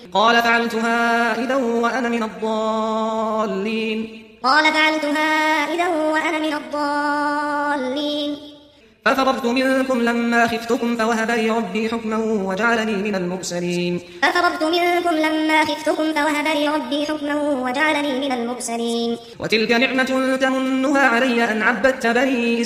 قال فعلتها إذا وأنا من الضالين ففررت منكم لما خفتكم فوهب لي ربي حكما وجعلني من المرسلين وتلك نعمة تمنها علي أن عبدت بني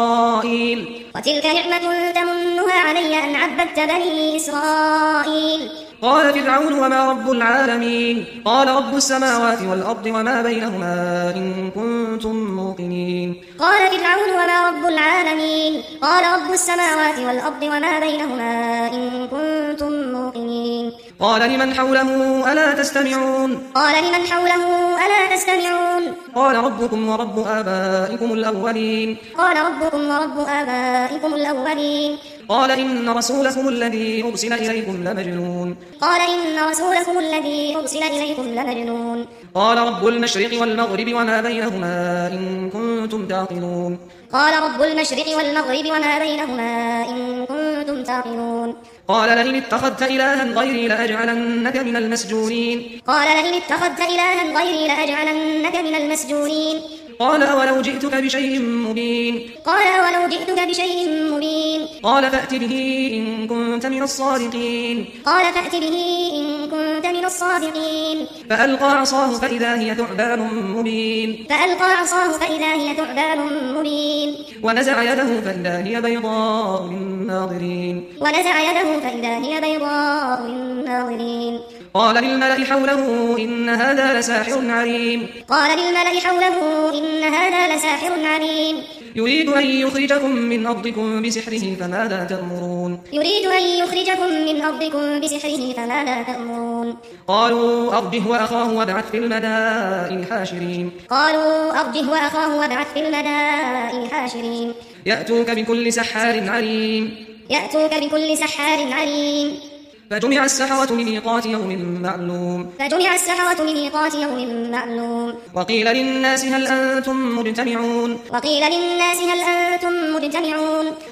إسرائيل قال فرعون وما رب العالمين قال رب السماوات والأرض وما بينهما إن كنتم موقنين قال لمن حوله ألا تستمعون قال ربكم ورب آبائكم الأولين قال إن رسولكم الذي أرسل إليكم لمجنون قال رب المشرق والمغرب وما بينهما إن كنتم تعقلون قال لئن اتخذت إلها غيري لأجعلنك من المسجونين قال أولو جئتك بشيء مبين قال فأت به إن كنت من الصادقين فألقى عصاه فإذا هي ثعبان مبين ونزع يده فإذا هي بيضاء للناظرين قال للملأ حوله إن هذا لساحر عليم يريد أن يخرجكم من أرضكم بسحره فماذا تأمرون قالوا أرجه وأخاه وابعث في المدائن حاشرين يأتوك بكل سحار عليم فجمع السحرة لميقات يوم معلوم وقيل للناس هل أنتم مجتمعون